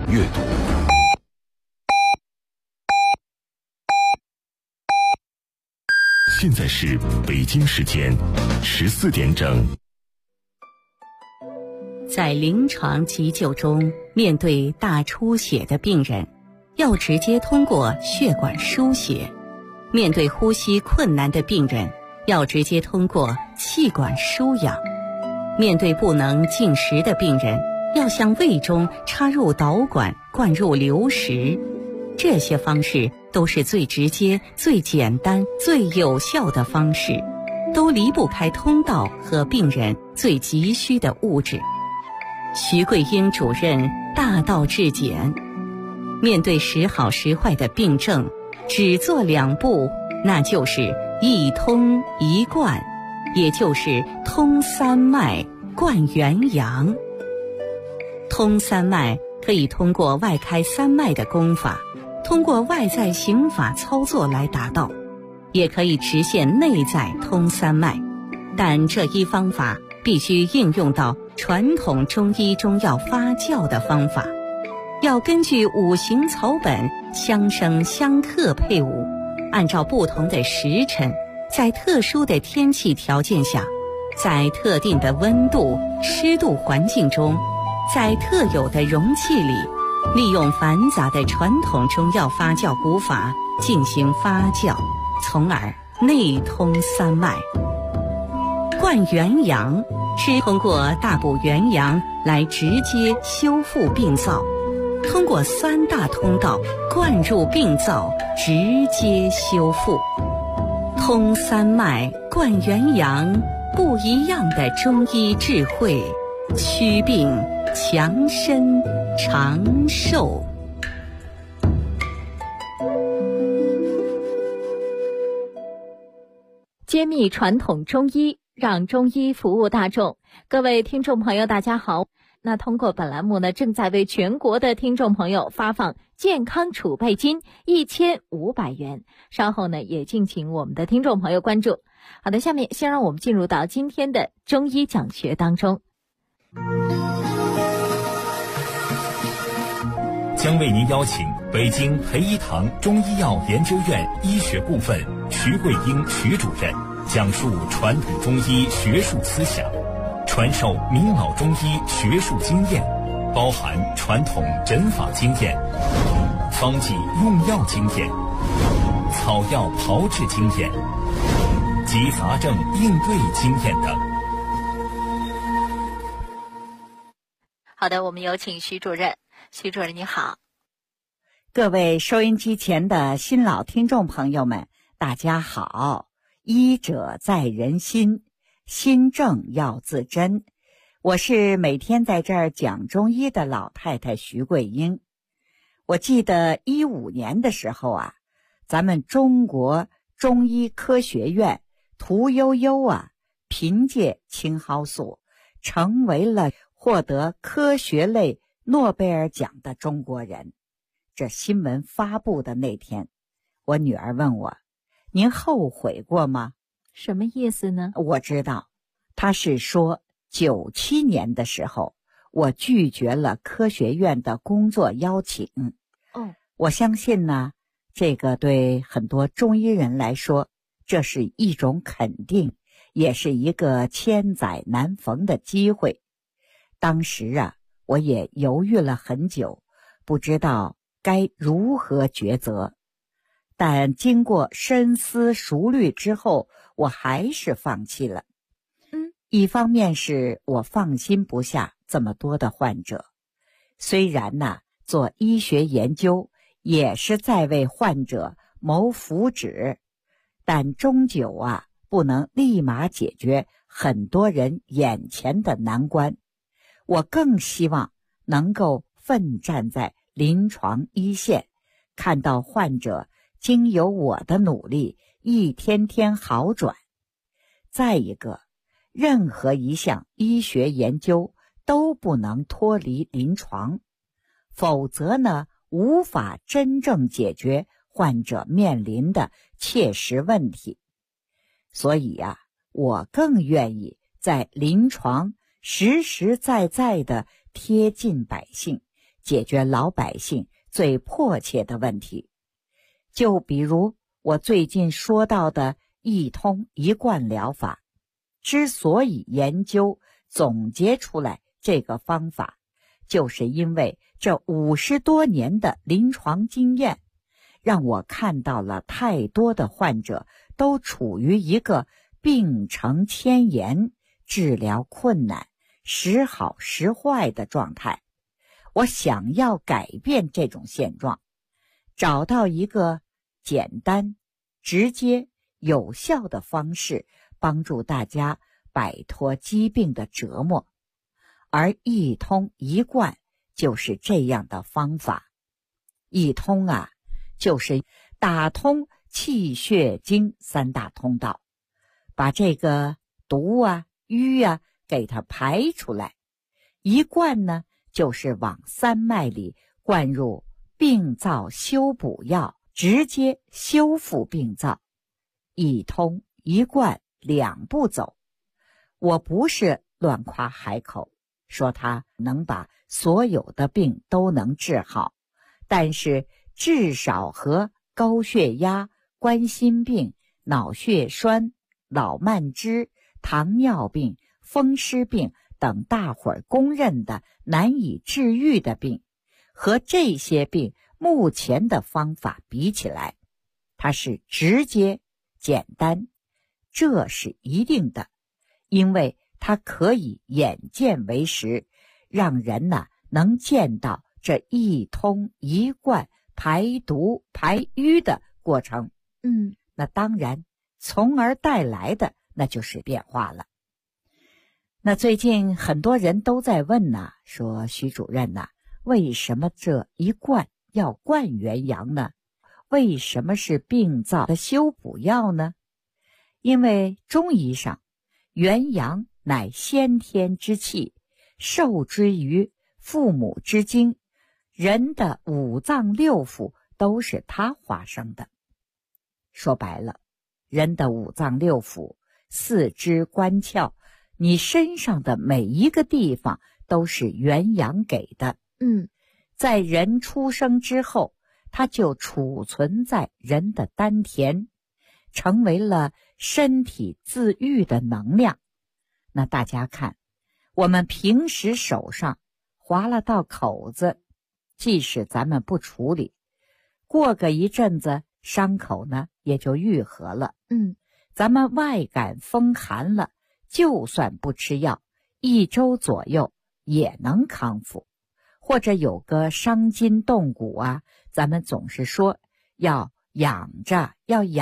阅读。现在是北京时间14点整。 在临床急救中，面对大出血的病人，要直接通过血管输血；面对呼吸困难的病人，要直接通过气管输氧；面对不能进食的病人，要向胃中插入导管灌入流食。这些方式都是最直接、最简单、最有效的方式，都离不开通道和病人最急需的物质。徐桂英主任大道至简，面对时好时坏的病症，只做2步，那就是一通一灌，也就是通三脉灌元阳。通三脉可以通过外开三脉的功法，通过外在刑法操作来达到，也可以实现内在通三脉，但这一方法必须应用到传统中医中药发酵的方法，要根据五行草本相生相克配伍，按照不同的时辰，在特殊的天气条件下，在特定的温度、湿度环境中，在特有的容器里，利用繁杂的传统中药发酵古法进行发酵，从而内通三脉。灌元阳是通过大补元阳来直接修复病灶，通过3大通道灌入病灶，直接修复。通三脉灌元阳，不一样的中医智慧，祛病强身长寿。 揭秘传统中医，让中医服务大众。各位听众朋友大家好，那通过本栏目呢，正在为全国的听众朋友发放健康储备金1500元，稍后呢也敬请我们的听众朋友关注。好的，下面先让我们进入到今天的中医讲学当中。 将为您邀请北京培一堂中医药研究院医学部分徐桂英徐主任讲述传统中医学术思想，传授名老中医学术经验，包含传统诊法经验、方剂用药经验、草药炮制经验及杂症应对经验等。 好的，我们有请徐主任。徐主任你好。 各位收音机前的新老听众朋友们，大家好。医者在人心，心正要自珍。我是每天在这儿讲中医的老太太徐桂英。我记得15年的时候啊，咱们中国中医科学院屠呦呦啊，凭借青蒿素成为了获得科学类诺贝尔奖的中国人。这新闻发布的那天，我女儿问我，您后悔过吗？ 什么意思呢？ 我知道，她是说97年的时候，我拒绝了科学院的工作邀请。我相信呢，这个对很多中医人来说，这是一种肯定，也是一个千载难逢的机会。当时啊，我也犹豫了很久，不知道该如何抉择，但经过深思熟虑之后，我还是放弃了。一方面是我放心不下这么多的患者，虽然呢，做医学研究也是在为患者谋福祉，但终究啊，不能立马解决很多人眼前的难关。我更希望能够奋战在临床一线，看到患者经由我的努力一天天好转。再一个，任何一项医学研究都不能脱离临床，否则呢，无法真正解决患者面临的切实问题。所以啊，我更愿意在临床实实在在地贴近百姓， 解决老百姓最迫切的问题。就比如我最近说到的一通一贯疗法，之所以研究总结出来这个方法，就是因为这50多年的临床经验，让我看到了太多的患者都处于一个病程迁延、治疗困难、时好时坏的状态。我想要改变这种现状，找到一个简单、直接、有效的方式，帮助大家摆脱疾病的折磨。而一通一贯就是这样的方法。一通啊，就是打通气血经3大通道，把这个毒啊、瘀啊给它排出来。一贯呢，就是往3脉里灌入病灶修补药，直接修复病灶。一通一贯2步走。我不是乱夸海口，说它能把所有的病都能治好，但是至少和高血压、冠心病、脑血栓、脑慢支、糖尿病、风湿病等大伙儿公认的难以治愈的病，和这些病目前的方法比起来，它是直接、简单，这是一定的，因为它可以眼见为实，让人能见到这一通一贯排毒排瘀的过程。那当然从而带来的那就是变化了。那最近很多人都在问说徐主任为什么这一贯要灌元阳呢？为什么是病灶的修补药呢？因为中医上，元阳乃先天之气，受之于父母之精，人的5脏6腑都是它化生的。说白了，人的5脏6腑、四肢关窍，你身上的每一个地方都是元阳给的。在人出生之后，它就储存在人的丹田，成为了身体自愈的能量。那大家看，我们平时手上划了道口子，即使咱们不处理，过个一阵子伤口也就愈合了。咱们外感风寒了，就算不吃药，1周左右也能康复。或者有个伤筋动骨咱们总是说要养着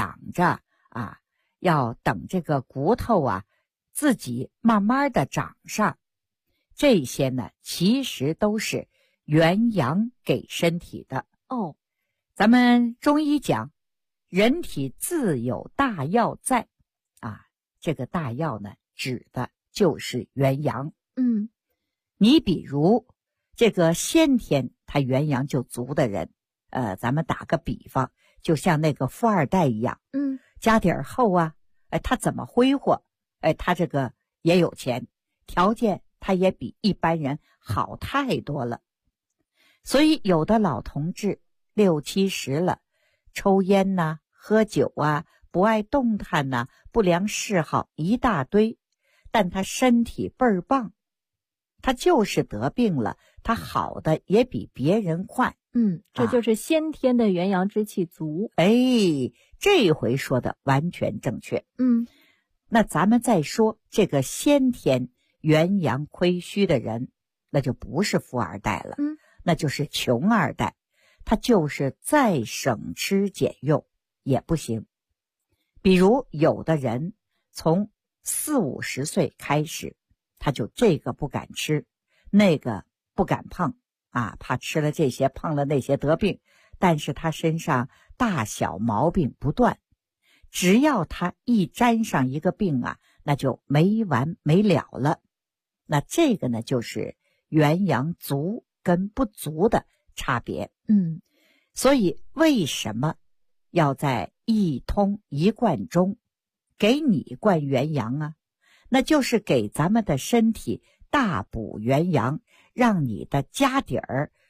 要等这个骨头自己慢慢的长上。这些其实都是元阳给身体的。咱们中医讲，人体自有大药在这个大药指的就是元阳。你比如这个先天他元阳就足的人，咱们打个比方，就像那个富二代一样，家底儿厚他怎么挥霍，他这个也有钱，条件他也比一般人好太多了。所以有的老同志60、70了，抽烟喝酒不爱动弹不良嗜好一大堆，但他身体倍儿棒，他就是得病了，他好的也比别人快。 这就是先天的元阳之气足。 这回说的完全正确。那咱们再说这个先天元阳亏虚的人，那就不是富二代了，那就是穷二代，他就是再省吃俭用也不行。比如有的人从40、50岁开始，他就这个不敢吃，那个不敢碰怕吃了这些碰了那些得病，但是他身上大小毛病不断，只要他一沾上一个病那就没完没了了。那这个就是元阳足跟不足的差别。所以为什么要在一通一贯中给你灌元阳那就是给咱们的身体大补元阳，让你的家底儿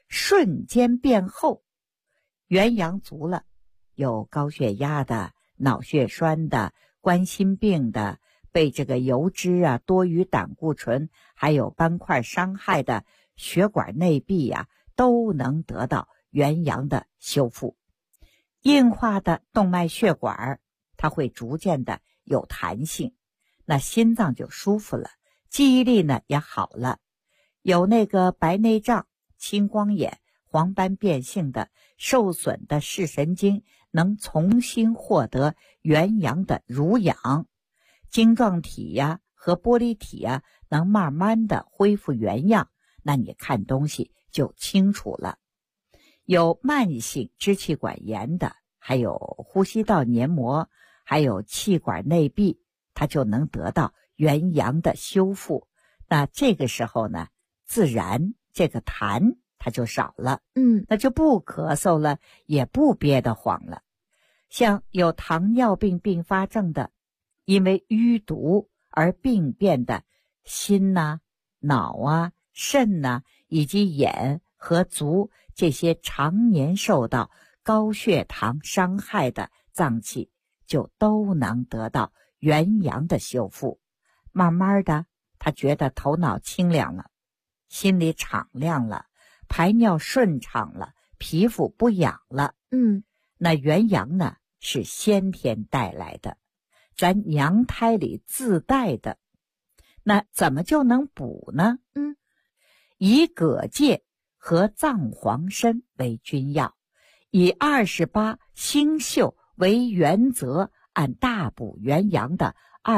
瞬间变厚。元阳足了，有高血压的、脑血栓的、冠心病的，被这个油脂啊、多余胆固醇还有斑块伤害的血管内壁啊，都能得到元阳的修复。硬化的动脉血管它会逐渐的有弹性，那心脏就舒服了，记忆力呢也好了。有那个白内障、青光眼、黄斑变性的受损的视神经能重新获得元阳的濡养，晶状体呀和玻璃体呀能慢慢的恢复原样，那你看东西就清楚了。有慢性支气管炎的，还有呼吸道黏膜，还有气管内壁，它就能得到元阳的修复。那这个时候呢，自然这个痰它就少了，那就不咳嗽了，也不憋得慌了。像有糖尿病并发症的，因为淤毒而病变的心呐、脑啊、肾呐，以及眼和足这些常年受到高血糖伤害的脏器，就都能得到元阳的修复。慢慢的，他觉得头脑清凉了，心里敞亮了，排尿顺畅了，皮肤不痒了。那元阳呢，是先天带来的，咱娘胎里自带的。那怎么就能补呢？以葛芥和藏黄参为君药，以28星宿为原则，按大补元阳的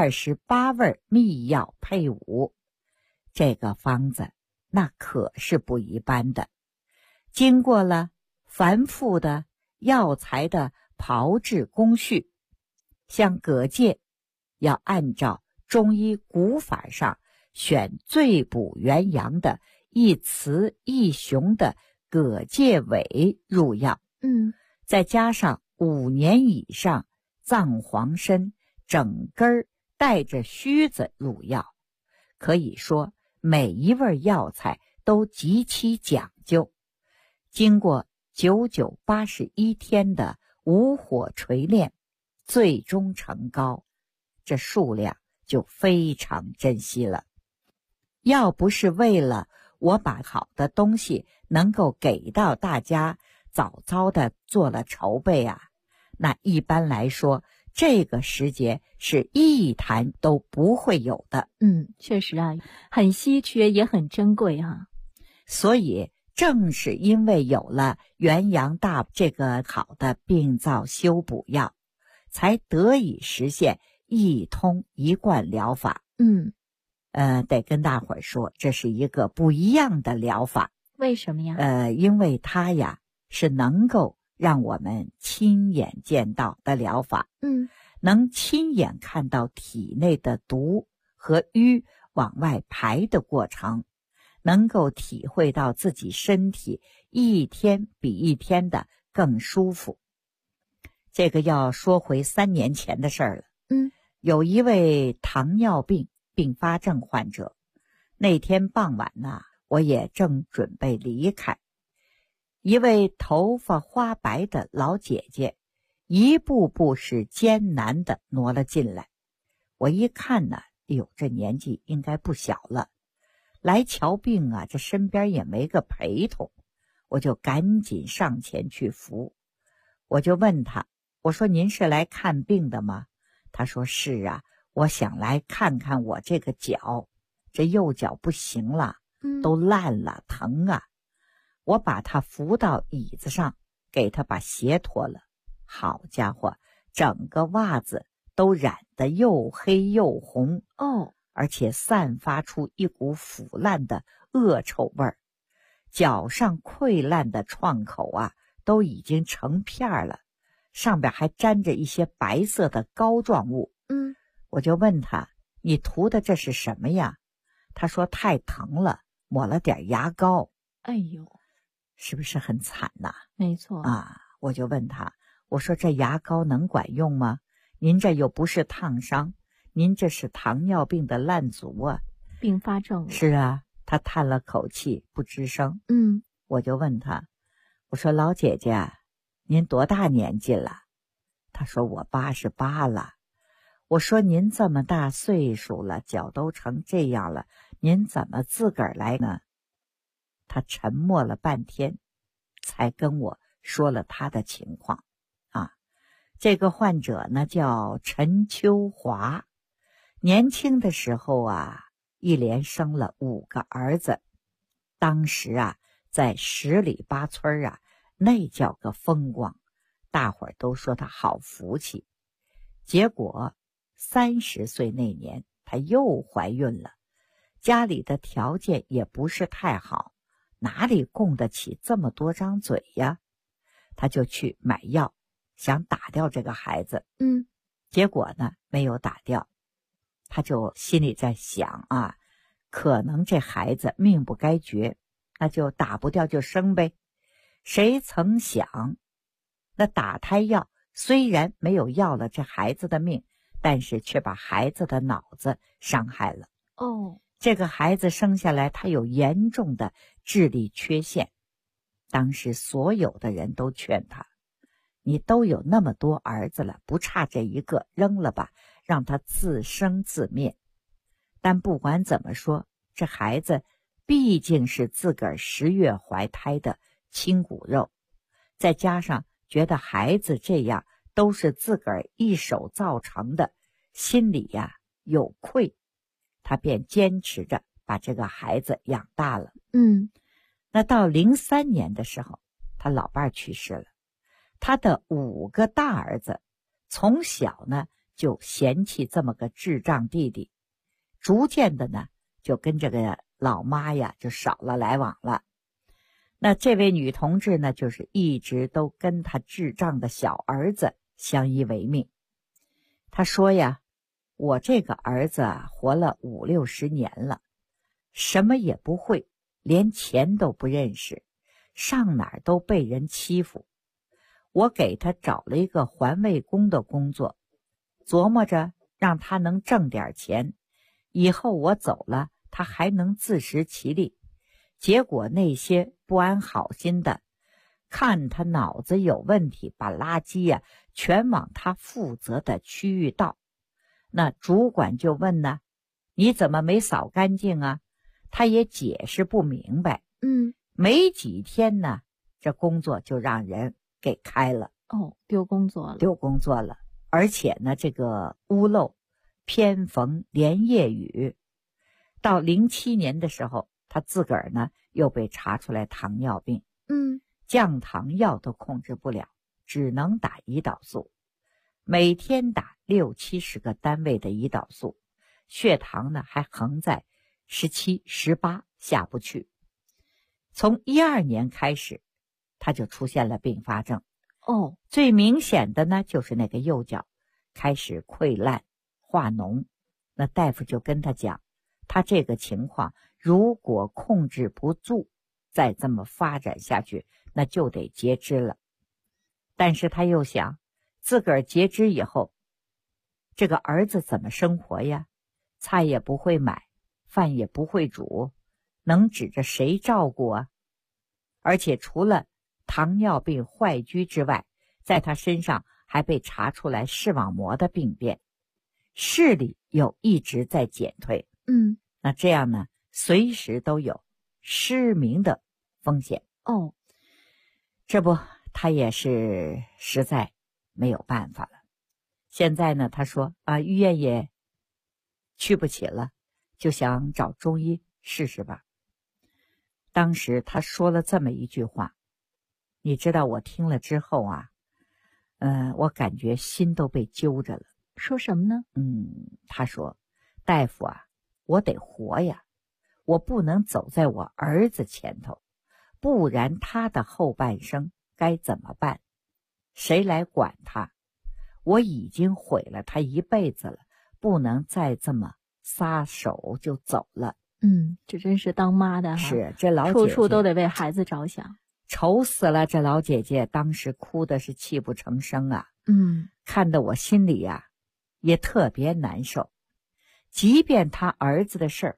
28味秘药配伍。这个方子那可是不一般的，经过了繁复的药材的炮制工序。像葛芥要按照中医古法上选最补元阳的一雌一雄的葛芥尾入药，再加上5年以上藏黄参整根带着须子入药。可以说每一味药材都极其讲究，经过9981天的无火锤炼，最终成膏，这数量就非常珍惜了。要不是为了我把好的东西能够给到大家，早早的做了筹备啊，那一般来说这个时节是一坛都不会有的。 确实啊，很稀缺也很珍贵啊。 所以正是因为有了元阳大这个好的病灶修补药，才得以实现一通一贯疗法。得跟大伙儿说，这是一个不一样的疗法。 为什么呀？ 因为它呀是能够让我们亲眼见到的疗法。能亲眼看到体内的毒和瘀往外排的过程，能够体会到自己身体一天比一天的更舒服。这个要说回3年前的事儿了。有一位糖尿病并发症患者，那天傍晚呢，我也正准备离开，一位头发花白的老姐姐一步步是艰难地挪了进来。我一看呢，这年纪应该不小了，来瞧病啊，这身边也没个陪同，我就赶紧上前去扶。我就问他，我说您是来看病的吗？他说是啊，我想来看看我这个脚，这右脚不行了，都烂了，疼啊。我把他扶到椅子上，给他把鞋脱了。好家伙，整个袜子都染得又黑又红而且散发出一股腐烂的恶臭味儿。脚上溃烂的创口啊，都已经成片了，上边还沾着一些白色的膏状物。我就问他，你涂的这是什么呀？他说太疼了，抹了点牙膏。 哎呦， 是不是很惨呐？ 没错啊，我就问他，我说这牙膏能管用吗？您这又不是烫伤，您这是糖尿病的烂足啊， 并发症。 是啊，他叹了口气不吱声。 我就问他，我说老姐姐，您多大年纪了？他说我88了。我说您这么大岁数了，脚都成这样了，您怎么自个儿来呢？他沉默了半天，才跟我说了他的情况啊。这个患者呢叫陈秋华，年轻的时候啊，一连生了5个儿子。当时啊，在10里8村啊，那叫个风光，大伙儿都说他好福气。结果30岁那年，她又怀孕了，家里的条件也不是太好，哪里供得起这么多张嘴呀？她就去买药，想打掉这个孩子。结果呢，没有打掉。她就心里在想啊，可能这孩子命不该绝，那就打不掉就生呗。谁曾想，那打胎药虽然没有要了这孩子的命，但是却把孩子的脑子伤害了。这个孩子生下来，他有严重的智力缺陷。当时所有的人都劝他，你都有那么多儿子了，不差这一个，扔了吧，让他自生自灭。但不管怎么说，这孩子毕竟是自个儿10月怀胎的亲骨肉，再加上觉得孩子这样都是自个儿一手造成的，心里呀有愧，他便坚持着把这个孩子养大了。那到03年的时候，他老伴儿去世了。他的5个大儿子从小呢就嫌弃这么个智障弟弟，逐渐的呢就跟这个老妈呀就少了来往了。那这位女同志呢，就是一直都跟他智障的小儿子相依为命。她说呀，我这个儿子活了50、60年了，什么也不会，连钱都不认识，上哪儿都被人欺负。我给他找了一个环卫工的工作，琢磨着让他能挣点钱，以后我走了，他还能自食其力。结果那些不安好心的，看他脑子有问题，把垃圾呀全往他负责的区域倒。那主管就问呢，你怎么没扫干净啊？他也解释不明白。没几天呢，这工作就让人给开了。 丢工作了。 而且呢，这个屋漏偏逢连夜雨。到07年的时候，他自个儿呢又被查出来糖尿病。降糖药都控制不了，只能打胰岛素，每天打60、70个单位的胰岛素，血糖呢还横在17、18下不去。从12年开始，他就出现了并发症。最明显的呢就是那个右脚开始溃烂化脓。那大夫就跟他讲，他这个情况如果控制不住，再这么发展下去，那就得截肢了。但是他又想，自个儿截肢以后，这个儿子怎么生活呀？菜也不会买，饭也不会煮，能指着谁照顾啊？而且除了糖尿病坏疽之外，在他身上还被查出来视网膜的病变，视力又一直在减退。那这样呢，随时都有失明的风险。这不，他也是实在没有办法了。现在呢，他说医院也去不起了，就想找中医试试吧。当时他说了这么一句话，你知道我听了之后啊，我感觉心都被揪着了。 说什么呢？ 他说，大夫啊，我得活呀，我不能走在我儿子前头，不然他的后半生该怎么办？谁来管他？我已经毁了他一辈子了，不能再这么撒手就走了。 这真是当妈的是，这老姐姐处处都得为孩子着想， 愁死了。这老姐姐当时哭的是泣不成声啊。看得我心里呀也特别难受。即便他儿子的事儿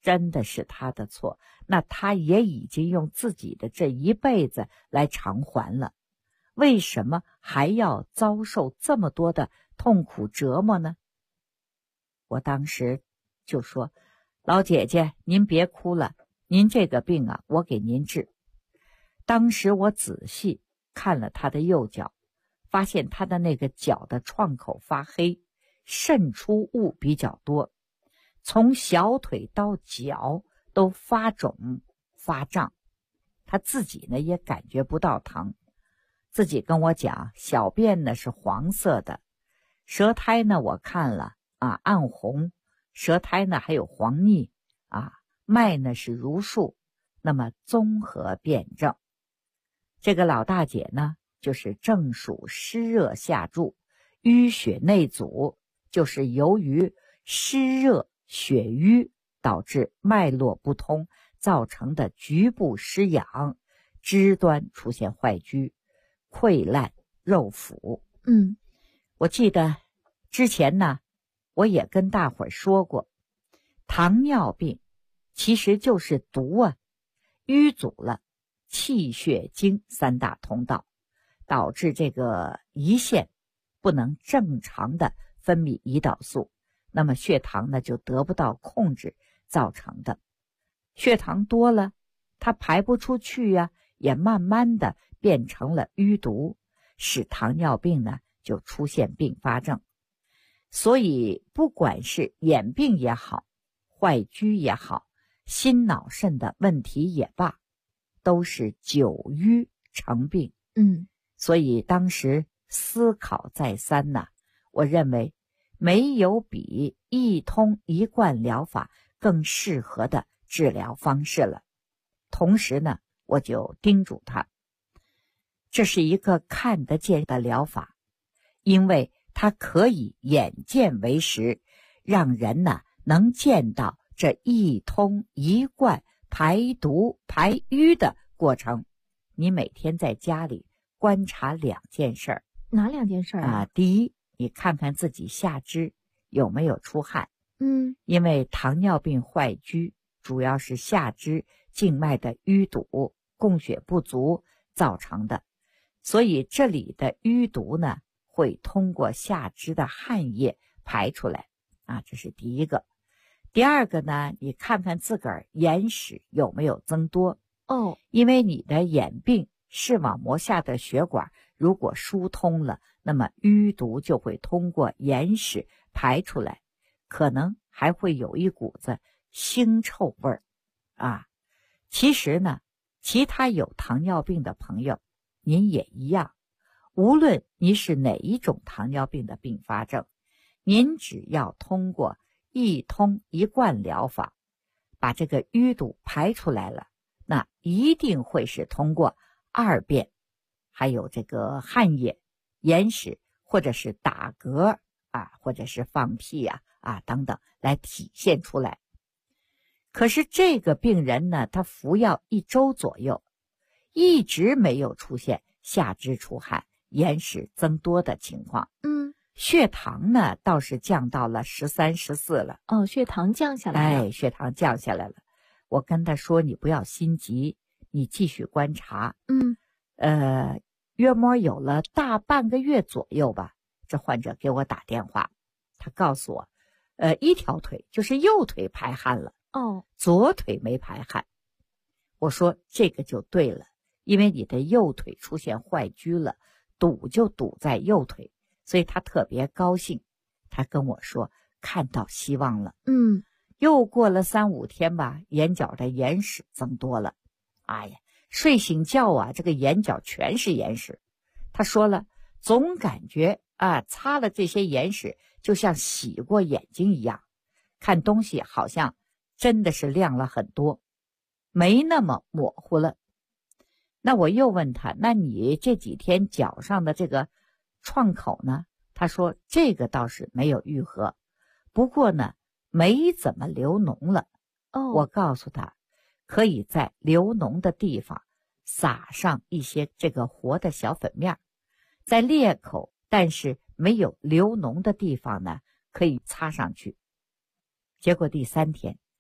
真的是他的错，那他也已经用自己的这一辈子来偿还了，为什么还要遭受这么多的痛苦折磨呢？我当时就说，老姐姐您别哭了，您这个病啊，我给您治。当时我仔细看了他的右脚，发现他的那个脚的创口发黑，渗出物比较多，从小腿到脚都发肿发胀，他自己呢也感觉不到疼，自己跟我讲，小便呢是黄色的，舌苔呢我看了啊暗红，舌苔呢还有黄腻啊，脉呢是如数，那么综合辩证。这个老大姐呢就是正属湿热下注，淤血内阻，就是由于湿热血瘀导致脉络不通造成的局部失养，肢端出现坏疽、溃烂、肉腐。我记得之前呢我也跟大伙儿说过，糖尿病其实就是毒啊，淤阻了气血经三大通道，导致这个胰腺不能正常的分泌胰岛素，那么血糖呢就得不到控制造成的。血糖多了它排不出去呀，也慢慢的变成了淤毒，使糖尿病呢就出现并发症。所以不管是眼病也好，坏疽也好，心脑肾的问题也罢，都是久瘀成病。所以当时思考再三呐，我认为没有比一通一贯疗法更适合的治疗方式了。同时呢，我就叮嘱他，这是一个看得见的疗法，因为它可以眼见为实，让人呢能见到这一通一贯排毒排瘀的过程。你每天在家里观察两件事儿。 哪两件事啊？ 第一，你看看自己下肢有没有出汗。因为糖尿病坏疽主要是下肢静脉的淤堵、供血不足造成的，所以这里的淤毒呢会通过下肢的汗液排出来啊，这是第一个。第二个呢，你看看自个儿眼屎有没有增多。因为你的眼病视网膜下的血管如果疏通了，那么淤毒就会通过眼屎排出来，可能还会有一股子腥臭味儿啊。其实呢，其他有糖尿病的朋友您也一样，无论你是哪一种糖尿病的并发症，您只要通过一通一贯疗法把这个淤堵排出来了，那一定会是通过二便还有这个汗液、眼屎或者是打嗝啊，或者是放屁啊等等来体现出来。可是这个病人呢，他服药1周左右，一直没有出现下肢出汗、眼屎增多的情况。血糖呢倒是降到了13、14了。 血糖降下来了。 血糖降下来了。我跟他说，你不要心急，你继续观察。约摸有了大半个月左右吧，这患者给我打电话，他告诉我，一条腿就是右腿排汗了，左腿没排汗。我说这个就对了，因为你的右腿出现坏疽了，堵就堵在右腿，所以他特别高兴。他跟我说看到希望了。又过了3、5天吧，眼角的眼屎增多了。哎呀，睡醒觉啊，这个眼角全是眼屎。他说了，总感觉擦了这些眼屎就像洗过眼睛一样，看东西好像真的是亮了很多，没那么模糊了。那我又问他，那你这几天脚上的这个创口呢？他说这个倒是没有愈合，不过呢没怎么流脓了。我告诉他，可以在流脓的地方撒上一些这个活的小粉面，在裂口但是没有流脓的地方呢，可以擦上去。结果第3天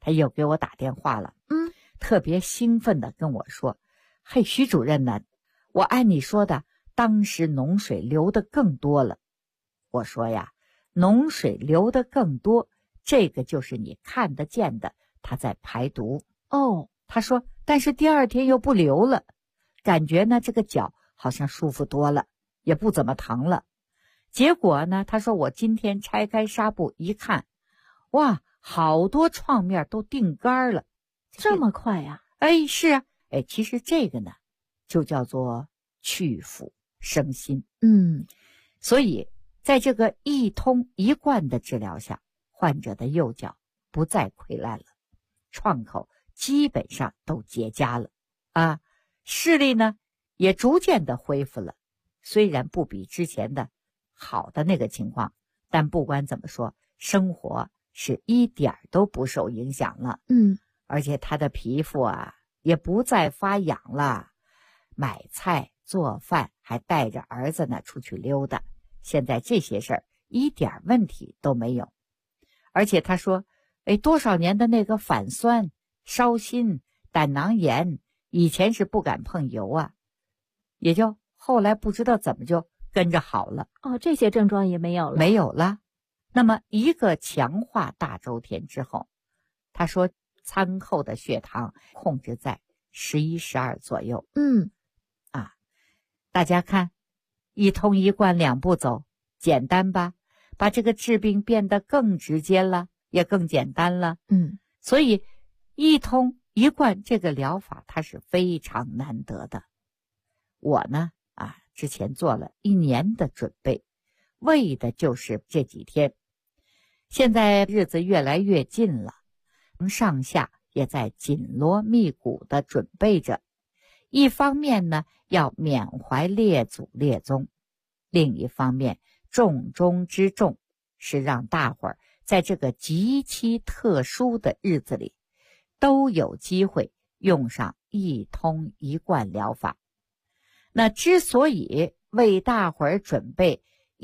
他又给我打电话了，特别兴奋地跟我说：“嘿，徐主任呢，我按你说的，当时脓水流得更多了。”我说呀，脓水流得更多，这个就是你看得见的，它在排毒。他说，但是第二天又不流了，感觉呢这个脚好像舒服多了，也不怎么疼了。结果呢，他说我今天拆开纱布一看，哇，好多创面都定干了。 这么快呀？ 是啊，其实这个呢就叫做去腐生新。所以在这个一通一贯的治疗下，患者的右脚不再溃烂了，创口基本上都结痂了啊，视力呢也逐渐的恢复了，虽然不比之前的好的那个情况，但不管怎么说，生活是一点都不受影响了。而且他的皮肤啊也不再发痒了，买菜做饭还带着儿子呢出去溜达，现在这些事儿一点问题都没有。而且他说，多少年的那个反酸、烧心、胆囊炎，以前是不敢碰油啊，也就后来不知道怎么就跟着好了。 这些症状也没有了。 没有了。那么一个强化大周天之后，他说餐后的血糖控制在11、12左右。大家看，一通一贯两步走，简单吧？把这个治病变得更直接了，也更简单了。所以一通一贯这个疗法它是非常难得的。我呢之前做了1年的准备，为的就是这几天。现在日子越来越近了，上下也在紧锣密鼓地准备着。一方面呢，要缅怀列祖列宗；另一方面，重中之重是让大伙儿在这个极其特殊的日子里，都有机会用上一通一贯疗法。那之所以为大伙儿准备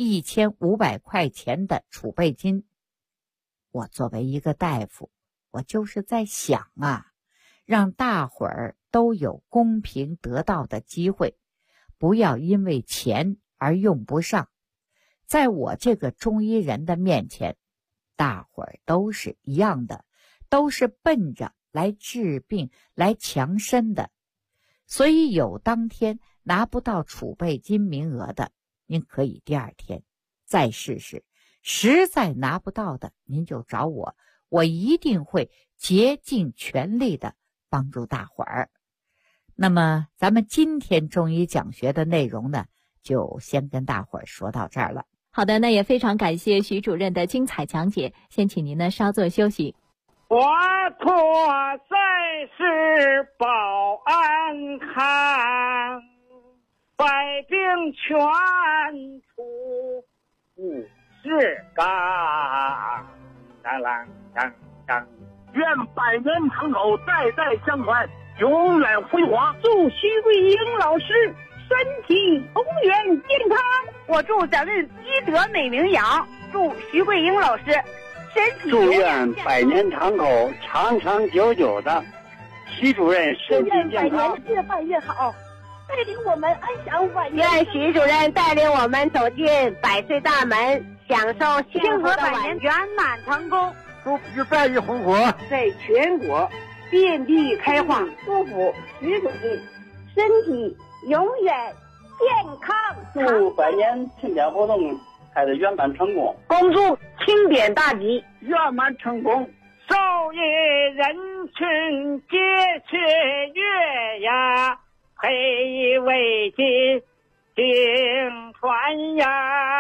1500块钱的储备金，我作为一个大夫，我就是在想让大伙儿都有公平得到的机会，不要因为钱而用不上。在我这个中医人的面前，大伙儿都是一样的，都是奔着来治病、来强身的。所以有当天拿不到储备金名额的，您可以第二天再试试，实在拿不到的，您就找我，我一定会竭尽全力的帮助大伙儿。那么咱们今天中医讲学的内容呢，就先跟大伙儿说到这儿了。 好的，那也非常感谢徐主任的精彩讲解，先请您呢稍作休息。 华佗在世保安康，百病全除五世刚。当啷当当， 愿百年长口，代代相传，永远辉煌。 祝徐桂英老师身体永远健康。我祝咱们积德美名扬，祝徐桂英老师身体祝愿百年长口，长长久久的。徐主任身体健康， 百年越办越好，带领我们安享晚年。 愿徐主任带领我们走进百岁大门，享受幸福的晚年， 圆满成功。 祝福再一红火， 在全国遍地开花。祝福徐主任身体永远健康。 祝百年庆典活动开得圆满成功， 恭祝庆典大吉， 圆满成功。 昼夜人群皆雀跃呀，黑为金经传呀，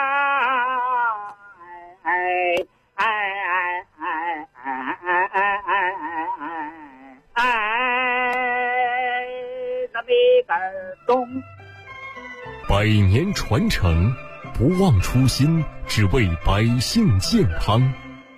那边个东。 百年传承，不忘初心，只为百姓健康。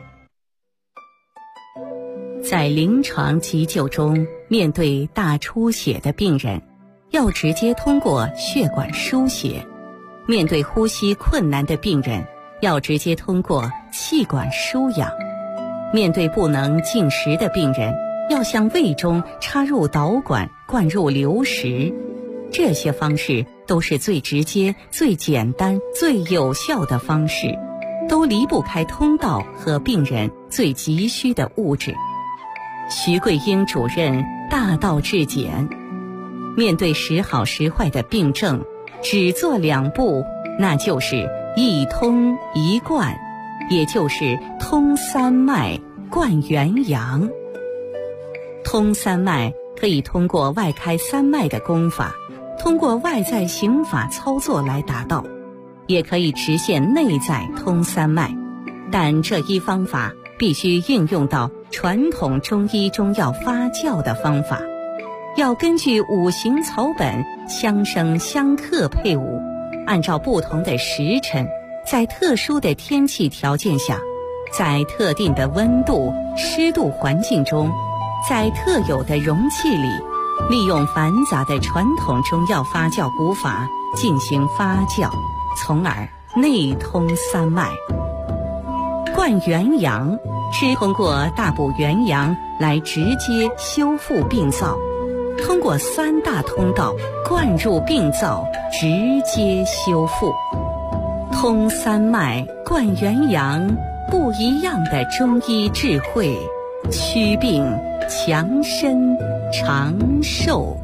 在临床急救中，面对大出血的病人，要直接通过血管输血；面对呼吸困难的病人，要直接通过气管输氧； 面对不能进食的病人，要向胃中插入导管，灌入流食。这些方式都是最直接、最简单、最有效的方式，都离不开通道和病人最急需的物质。徐桂英主任大道至简，面对时好时坏的病症，只做2步，那就是一通一灌，也就是通三脉，灌元阳。通三脉可以通过外开三脉的功法，通过外在刑法操作来达到，也可以实现内在通三脉，但这一方法必须应用到传统中医中药发酵的方法，要根据五行草本相生相克配伍，按照不同的时辰，在特殊的天气条件下，在特定的温度、湿度环境中，在特有的容器里，利用繁杂的传统中药发酵古法进行发酵，从而内通三脉。灌元阳是通过大补元阳来直接修复病灶，通过3大通道灌入病灶，直接修复。通三脉，灌元阳，不一样的中医智慧，祛病强身长寿。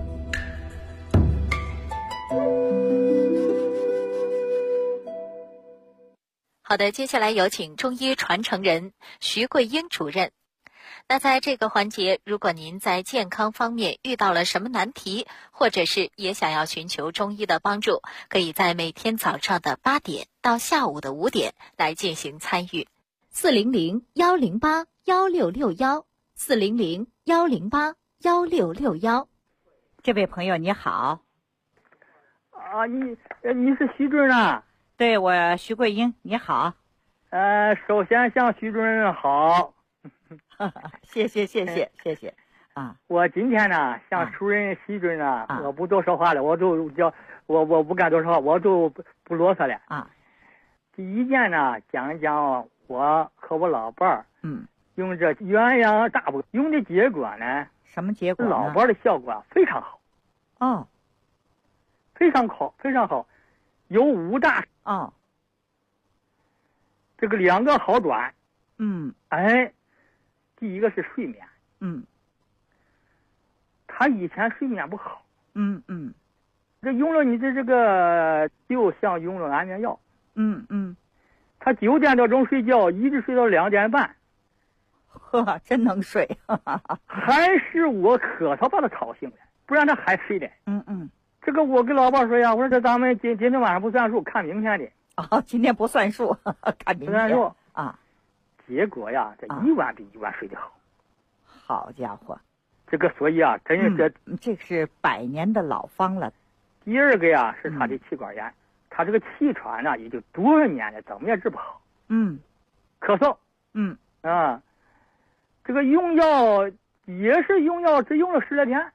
好的，接下来有请中医传承人徐桂英主任。那在这个环节，如果您在健康方面遇到了什么难题，或者是也想要寻求中医的帮助，可以在每天早上的8点到下午的5点来进行参与。400-108-1661，400-108-1661。 这位朋友你好。 啊，你是徐主任啊？ 对，我徐桂英，你好。 首先向徐主任好。 谢谢啊！ 我今天呢，向主任徐主任呢，我不多说话了，我不敢多说话，我就不啰嗦了啊。第一件呢，讲一讲我和我老伴儿，用这元阳大补用的结果呢， 什么结果呢？ 老伴儿的效果非常好。 哦， 非常好，非常好，有5大哦。 这个2个好转。第一个是睡眠。他以前睡眠不好。这用了你的这个，就像用了安眠药。他9点多钟睡觉，一直睡到2点半。 呵，真能睡。 还是我可他把他吵醒了，不然他还睡的。这个我跟老伴说呀，我说这咱们今天晚上不算数，看明天的。 哦，今天不算数，看明天。不算数啊。 结果呀，这一晚比一晚睡得好。 好家伙， 这个所以啊，真是这是100年的老方了。 第二个呀，是他的气管炎，他这个气喘呢，也就多少年了，怎么也治不好。咳嗽。这个用药也是用药，只用了10来天。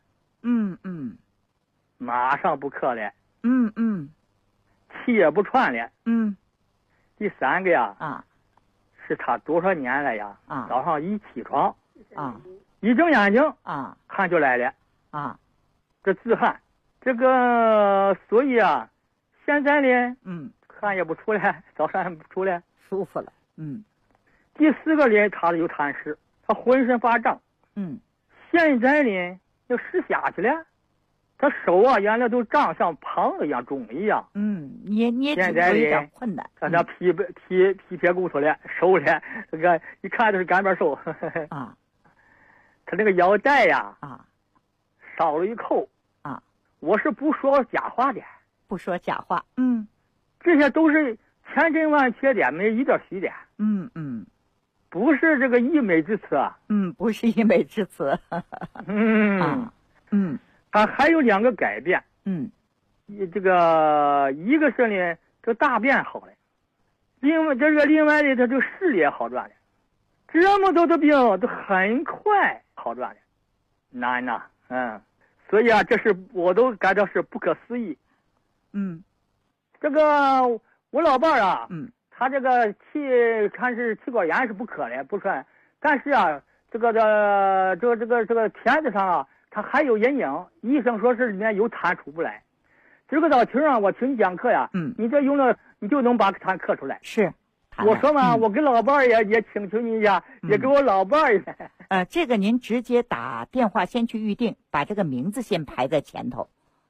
马上不咳了。气也不喘了。第3个呀，是他多少年了呀？早上一起床，一睁眼睛，汗就来了。这自汗，这个所以啊，现在呢，汗也不出来，早上也不出来， 舒服了。 第4个呢，他有痰湿，他浑身发胀。现在呢，要湿下去了。他手啊，原来都胀像胖子一样，肿一样。 捏现在有点困难。 让他皮撇骨头了，瘦了，这个一看就是干巴瘦。他那个腰带呀，少了一扣。我是不说假话的。 不说假话。 这些都是千真万确的，没一点虚的。不是这个溢美之词啊。 不是溢美之词。 他还有2个改变。这个一个是呢，这大便好了，另外的他这个视力也好转了，这么多的病都很快好转了，难呐。所以啊，这是我都感到是不可思议。这个我老伴儿啊，他这个看是气管炎是不可了，不算， 但是啊，这个片子上啊，它还有阴影，医生说是里面有痰出不来。这个道题啊，我听你讲课呀，你这用了你就能把痰咳出来。 是， 我说嘛，我跟老伴儿也请求你一下，也给我老伴儿。 这个您直接打电话先去预定，把这个名字先排在前头。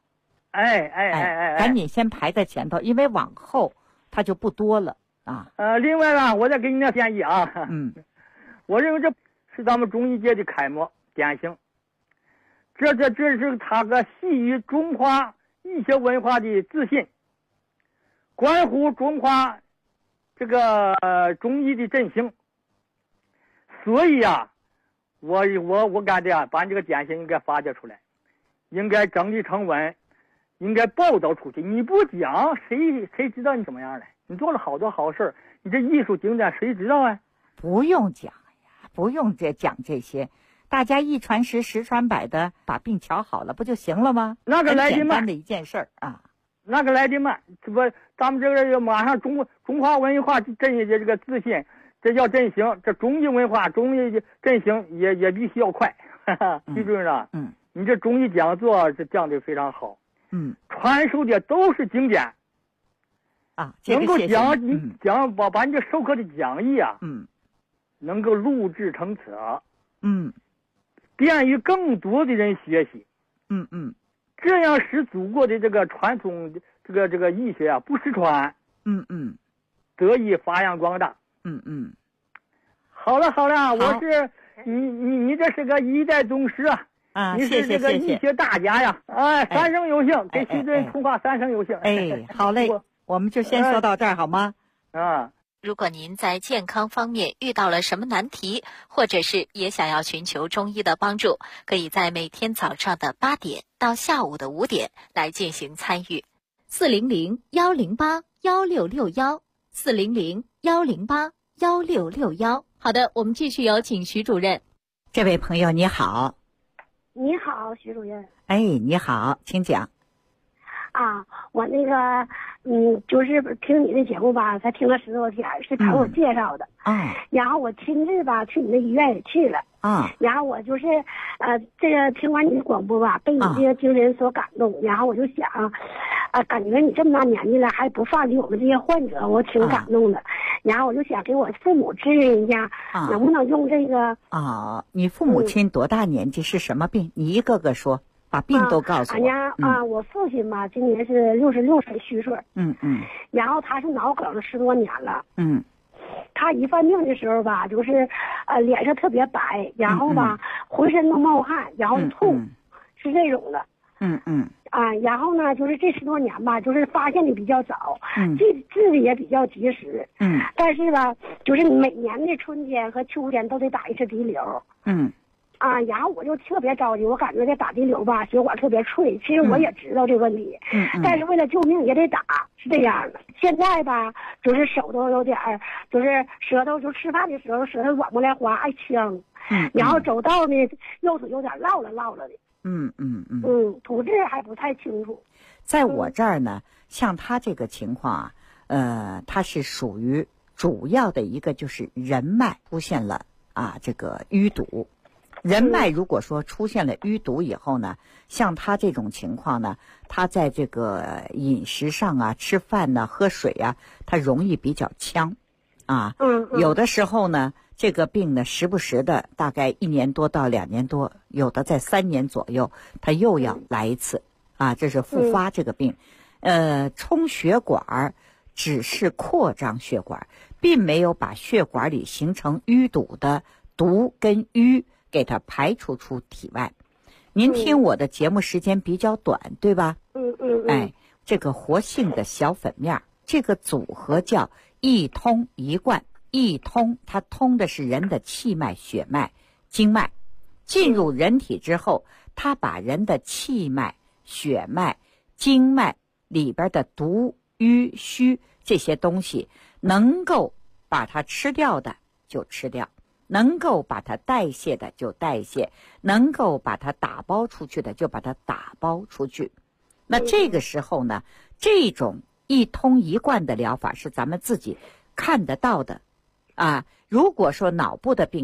赶紧先排在前头，因为往后它就不多了啊。 另外呢，我再给你点建议啊。我认为这是咱们中医界的楷模典型。这是他个系于中华医学文化的自信，关乎中华这个中医的振兴。所以啊，我感觉啊，把这个典型应该发掘出来，应该整理成文，应该报道出去。你不讲，谁知道你怎么样嘞？你做了好多好事，你这艺术经典谁知道啊？ 不用讲呀，不用讲这些，大家一传十，十传百的把病调好了，不就行了吗？ 那个来的慢， 很简单的一件事儿啊。 那个来的慢，这不，咱们这个马上中华文化振兴这个自信，这叫振兴。这中医文化、中医振兴也必须要快。徐主任，你这中医讲座这讲的非常好。传授的都是经典啊， 能够讲把你这授课的讲义啊，能够录制成册，便于更多的人学习，这样使祖国的这个传统这个医学啊不失传，得以发扬光大，好了，我是你这是个一代宗师啊，你是这个医学大家呀，三生有幸，给徐主任通话三生有幸。 好嘞，我们就先说到这儿好吗？ 如果您在健康方面遇到了什么难题，或者是也想要寻求中医的帮助，可以在每天早上的8点到下午的5点来进行参与。400-108-1661，400-108-1661。好的，我们继续有请徐主任。 这位朋友你好。 你好，徐主任。 你好，请讲。 我那个，就是听你的节目吧，才听了10多天，是朋友介绍的。然后我亲自吧去你的医院也去了。然后我就是，这个听完你的广播吧，被你这个精神所感动。然后我就想，感觉你这么大年纪了还不放弃我们这些患者，我挺感动的。然后我就想给我父母指引一下，能不能用这个？ 你父母亲多大年纪？是什么病？你一个个说。把病都告诉我。 我父亲吧，今年是66岁虚岁。然后他是脑梗10多年了。他一犯病的时候吧，就是脸色特别白，然后吧浑身都冒汗，然后痛，是这种的。然后呢，就是这10多年吧，就是发现的比较早，治的也比较及时。但是吧，就是每年的春天和秋天都得打一次滴流。然后我就特别着急，我感觉这打滴流吧，血管特别脆。其实我也知道这个问题，但是为了救命也得打，是这样的。现在吧，就是手都有点儿，就是舌头，就吃饭的时候舌头软不来滑，爱呛。然后走道呢，右腿有点落了的。吐字还不太清楚。 在我这儿呢，像他这个情况他是属于主要的一个，就是人脉出现了这个淤堵。人脉如果说出现了淤堵以后呢，像他这种情况呢，他在这个饮食上吃饭喝水他容易比较呛有的时候呢，这个病呢时不时的，大概1年多到2年多，有的在3年左右，他又要来一次这是复发这个病。冲血管只是扩张血管，并没有把血管里形成淤堵的毒跟瘀给它排除出体外。您听我的节目时间比较短，对吧？这个活性的小粉面，这个组合叫一通一贯。一通它通的是人的气脉、血脉、经脉，进入人体之后，它把人的气脉、血脉、经脉里边的毒、瘀、虚这些东西，能够把它吃掉的就吃掉，能够把它代谢的就代谢，能够把它打包出去的就把它打包出去。那这个时候呢，这种一通一贯的疗法是咱们自己看得到的如果说脑部的病症，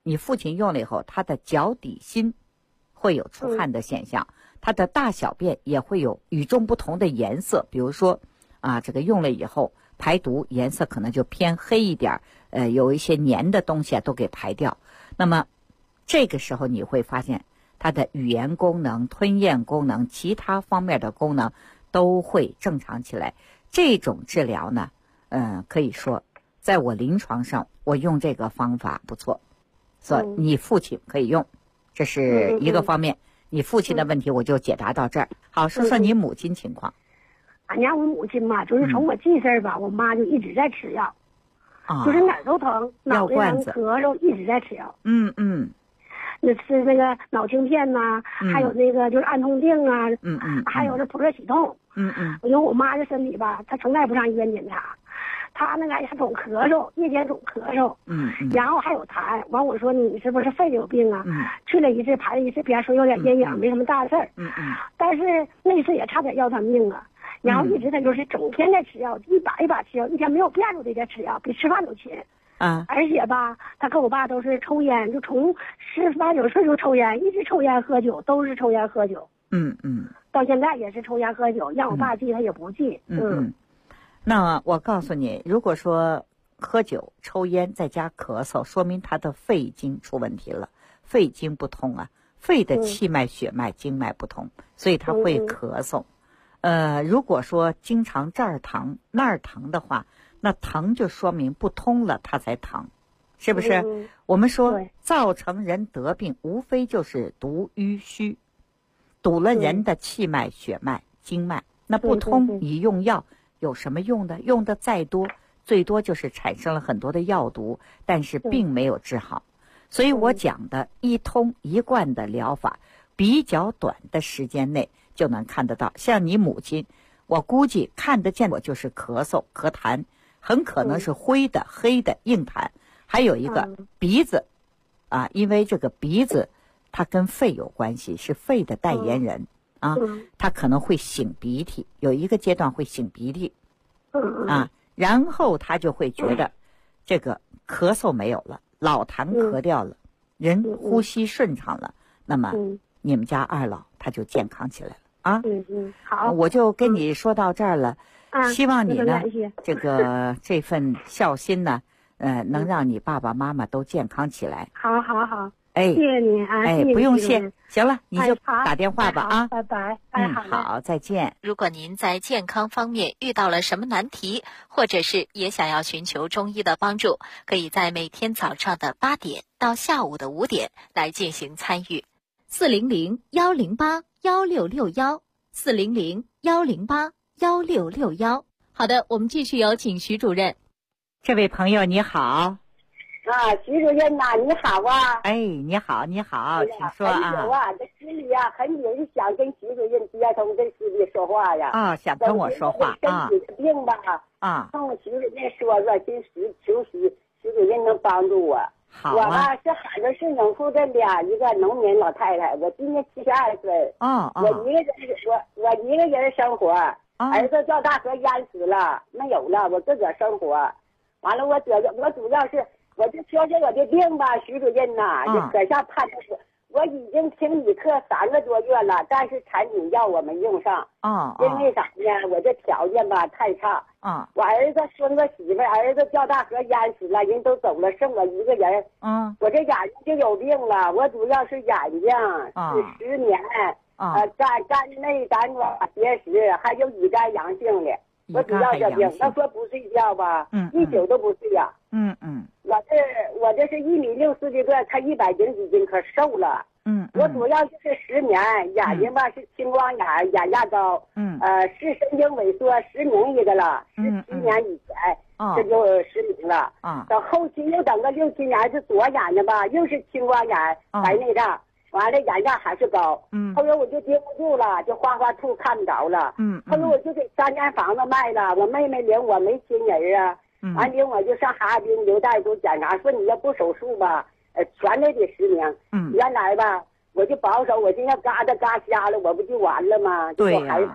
你父亲用了以后，他的脚底心会有出汗的现象，他的大小便也会有与众不同的颜色，比如说这个用了以后排毒颜色可能就偏黑一点，有一些黏的东西都给排掉。那么这个时候你会发现他的语言功能、吞咽功能、其他方面的功能都会正常起来。这种治疗呢，可以说在我临床上我用这个方法不错，所以你父亲可以用，这是一个方面。你父亲的问题我就解答到这儿。好，说说你母亲情况。 俺家我母亲嘛，就是从我记事儿吧，我妈就一直在吃药，就是哪儿都疼，脑袋疼、咳嗽，一直在吃药。那吃那个脑清片呐，还有那个就是安痛定啊，还有这普热喜痛。因为我妈这身体吧，她从来不上医院检查，她那个还总咳嗽，夜间总咳嗽，然后还有痰。完我说你是不是肺有病啊？去了一次排了一次便，说有点阴影，没什么大事儿。但是那次也差点要她命啊。然后一直她就是整天在吃药，一把一把吃药，一天没有变数的在吃药，比吃饭都勤。而且吧，他跟我爸都是抽烟，就从18、19岁就抽烟，一直抽烟喝酒，都是抽烟喝酒。到现在也是抽烟喝酒，让我爸记他也不记。 那我告诉你，如果说喝酒、抽烟再加咳嗽，说明他的肺经出问题了，肺经不通啊，肺的气脉、血脉、经脉不通，所以他会咳嗽。如果说经常这儿疼那儿疼的话，那疼就说明不通了，它才疼，是不是？我们说造成人得病，无非就是毒淤虚，堵了人的气脉、血脉、经脉，那不通，你用药有什么用的？用的再多，最多就是产生了很多的药毒，但是并没有治好。所以我讲的一通一贯的疗法，比较短的时间内就能看得到。像你母亲，我估计看得见我就是咳嗽、咳痰。很可能是灰的、黑的硬痰，还有一个鼻子，因为这个鼻子它跟肺有关系，是肺的代言人它可能会擤鼻涕，有一个阶段会擤鼻涕，然后他就会觉得这个咳嗽没有了，老痰咳掉了，人呼吸顺畅了，那么你们家二老他就健康起来了好， 我就跟你说到这儿了。希望你呢，这份孝心呢，能让你爸爸妈妈都健康起来。 好，谢谢你啊， 不用谢。行了，你就打电话吧拜拜。 好，再见。 如果您在健康方面遇到了什么难题，或者是也想要寻求中医的帮助，可以在每天早上的8点到下午的5点来进行参与。400-108-1661，400-108-1661。好的，我们继续有请徐主任。 这位朋友你好。 徐主任呐，你好啊！ 你好，请说啊。 这心里很久就想跟徐主任接通这事的说话呀。 想跟我说话身体的病吧。跟我徐主任说，真是求徐主任能帮助我。 好我吧是海州市农户的一个农民老太太，我今年72岁。我一个人生活，儿子叫大河淹死了，没有了，我自个儿生活。完了，我主要是。我就说我的病吧，徐主任呐，就可下判断说，我已经听你课3个多月了，但是产品药我没用上。因为啥呢？我这条件吧太差。我儿子生个媳妇，儿子掉大河淹死了，人都走了，剩我一个人。我这眼睛就有病了，我主要是眼睛是失眠，肝内胆管结石，还有乙肝阳性的。我主要这病，他说不睡觉吧，1宿都不睡呀。我这是1.64米的个，才100斤几斤，可瘦了。我主要就是失眠，眼睛吧是青光眼，眼压高。视神经萎缩，失明一个了。17年以前，这就失明了。到后期又等个6、7年，是左眼睛吧，又是青光眼，白内障。完了眼压还是高。后来我就接不住了，就花吐看不着了。后来我就给3间房子卖了，我妹妹领我没亲人啊。完领我就上哈尔滨刘大夫检查，说你要不手术吧，全得失明。原来吧，我就保守，我现在嘎达嘎瞎了，我不就完了吗？就害怕。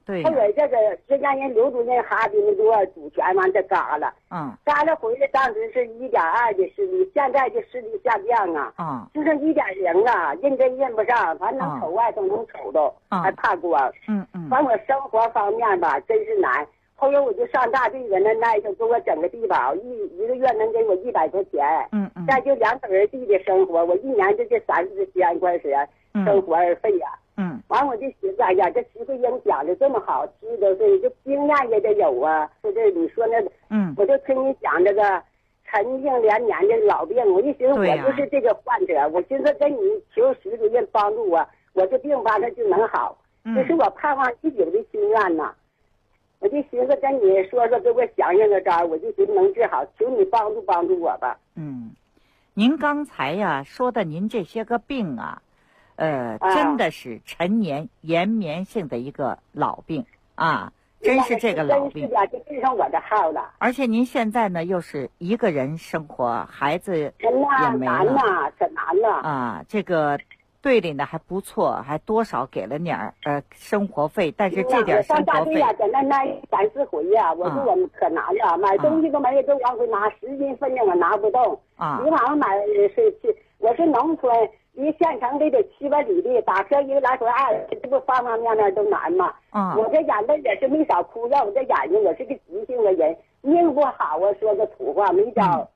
对。 后来这个是让人刘主任哈的那个主权完这嘎了，嘎了回来当时是1.2的视力，现在的视力下降啊，就剩1.0了，认真认不上，反正能瞅外头能瞅到，还怕光。反正我生活方面吧真是难。后来我就上大队搁那耐着给我整个地保，一个月能给我100多钱，再就2个人地的生活，我一年就这30千块钱生活费呀。完我就寻思，哎呀，这徐慧英讲的这么好，70多岁这经验也得有啊。说这你说那，我就听你讲这个陈病连年的老病，我一寻思我就是这个患者，我寻思跟你求徐主任帮助我这病吧它就能好，这是我盼望已久的心愿呐。我就寻思跟你说说，给我想想个招，我就寻思能治好，求你帮助帮助我吧。 您刚才呀说的您这些个病啊，真的是陈年延绵性的一个老病啊，真是这个老病。 就对上我的号了。 而且您现在呢又是一个人生活，孩子也没了。 难呐，可难了啊！这个队里呢还不错，还多少给了点生活费，但是这点生活费。 上大队呀，在那3、4回呀，我说我们可难了，买东西都没，都往回拿10斤分量，我拿不动。你往上买是去，我是农村，离县城得7、8里地，打车一个来回2，这不方方面面都难嘛。我这眼泪也是没少哭，要我这眼睛，我是个急性的人，命不好啊，说个土话没招。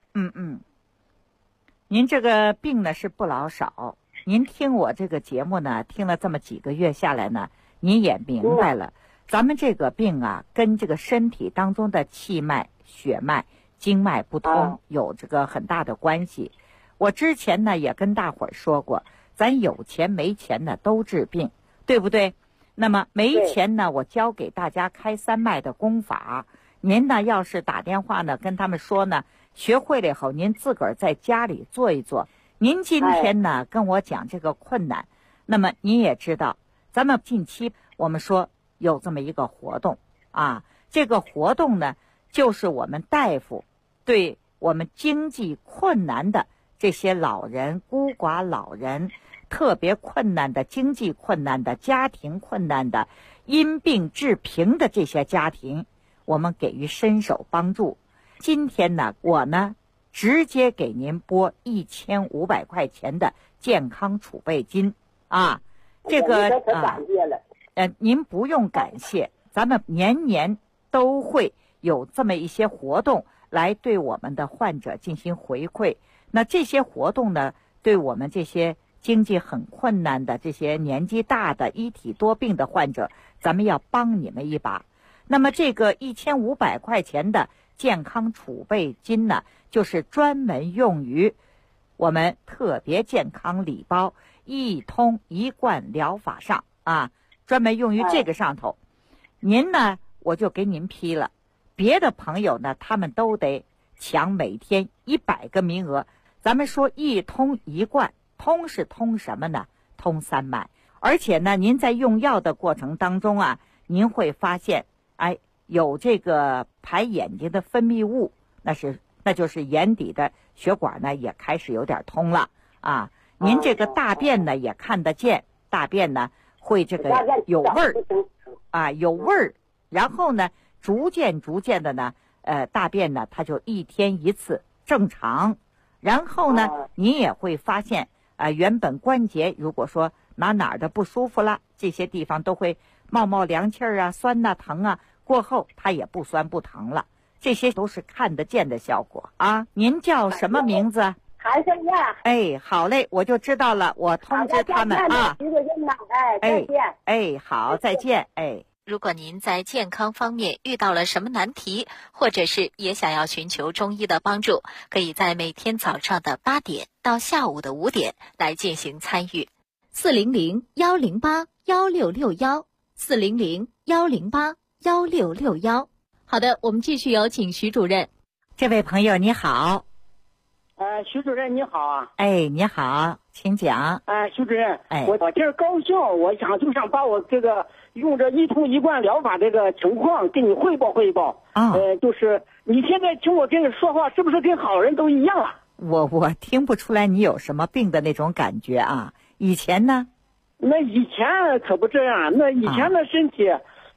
您这个病呢是不老少。您听我这个节目呢，听了这么几个月下来呢，您也明白了，咱们这个病啊，跟这个身体当中的气脉、血脉、经脉不通有这个很大的关系。我之前呢也跟大伙儿说过，咱有钱没钱呢都治病，对不对？那么没钱呢，我教给大家开3脉的功法。您呢要是打电话呢跟他们说呢，学会了以后，您自个儿在家里做一做。您今天呢跟我讲这个困难，那么您也知道，咱们近期我们说有这么一个活动啊，这个活动呢就是我们大夫对我们经济困难的这些老人、孤寡老人，特别困难的经济困难的家庭困难的因病致贫的这些家庭，我们给予伸手帮助。今天呢我呢直接给您拨1500块钱的健康储备金啊，这个您不用感谢，咱们年年都会有这么一些活动来对我们的患者进行回馈。那这些活动呢，对我们这些经济很困难的这些年纪大的一体多病的患者，咱们要帮你们一把。那么这个1500块钱的健康储备金呢，就是专门用于我们特别健康礼包一通一贯疗法上啊，专门用于这个上头。您呢我就给您批了，别的朋友呢他们都得抢每天100个名额。咱们说一通一贯，通是通什么呢？通3脉。而且呢您在用药的过程当中啊，您会发现有这个排眼睛的分泌物，那就是眼底的血管呢也开始有点通了啊。您这个大便呢也看得见，大便呢会这个有味儿啊，有味儿。然后呢逐渐的呢大便呢它就1天1次正常。然后呢你也会发现原本关节如果说哪儿的不舒服了，这些地方都会冒凉气儿啊，酸啊疼啊，过后它也不酸不疼了，这些都是看得见的效果啊。您叫什么名字？ 韩胜燕。 好嘞，我就知道了，我通知他们啊。 再见。 好，再见。 如果您在健康方面遇到了什么难题，或者是也想要寻求中医的帮助，可以在每天早上的8点到下午的5点来进行参与。400-108-1661，400-108-1661。好的，我们继续有请徐主任。 这位朋友你好。 徐主任你好啊。 你好，请讲。 徐主任，我今儿高兴，我就想把我这个用这一通一贯疗法这个情况给你汇报。就是你现在听我跟你说话，是不是跟好人都一样啊？ 我听不出来你有什么病的那种感觉啊。以前呢？ 那以前可不这样，那以前的身体，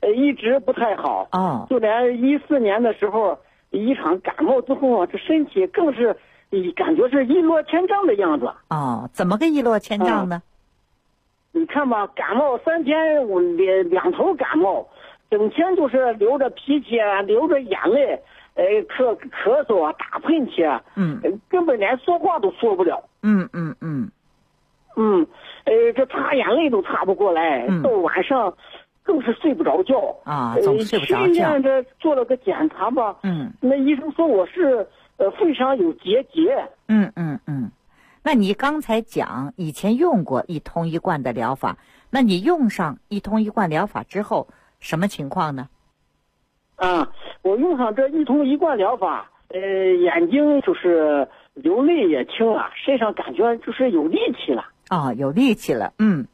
一直不太好。就连14年的时候，一场感冒之后啊，这身体更是感觉是一落千丈的样子。 怎么个一落千丈呢？ 你看吧，感冒3天，我两头感冒，整天就是流着脾气，流着眼泪，咳嗽啊，打喷嚏，根本连说话都说不了。这擦眼泪都擦不过来，到晚上更是睡不着觉总睡不着觉。 去医院这做了个检查吧，那医生说我是肺上有结节。 那你刚才讲以前用过一通一贯的疗法，那你用上一通一贯疗法之后什么情况呢？ 我用上这一通一贯疗法，眼睛就是流泪也轻了，身上感觉就是有力气了。 有力气了。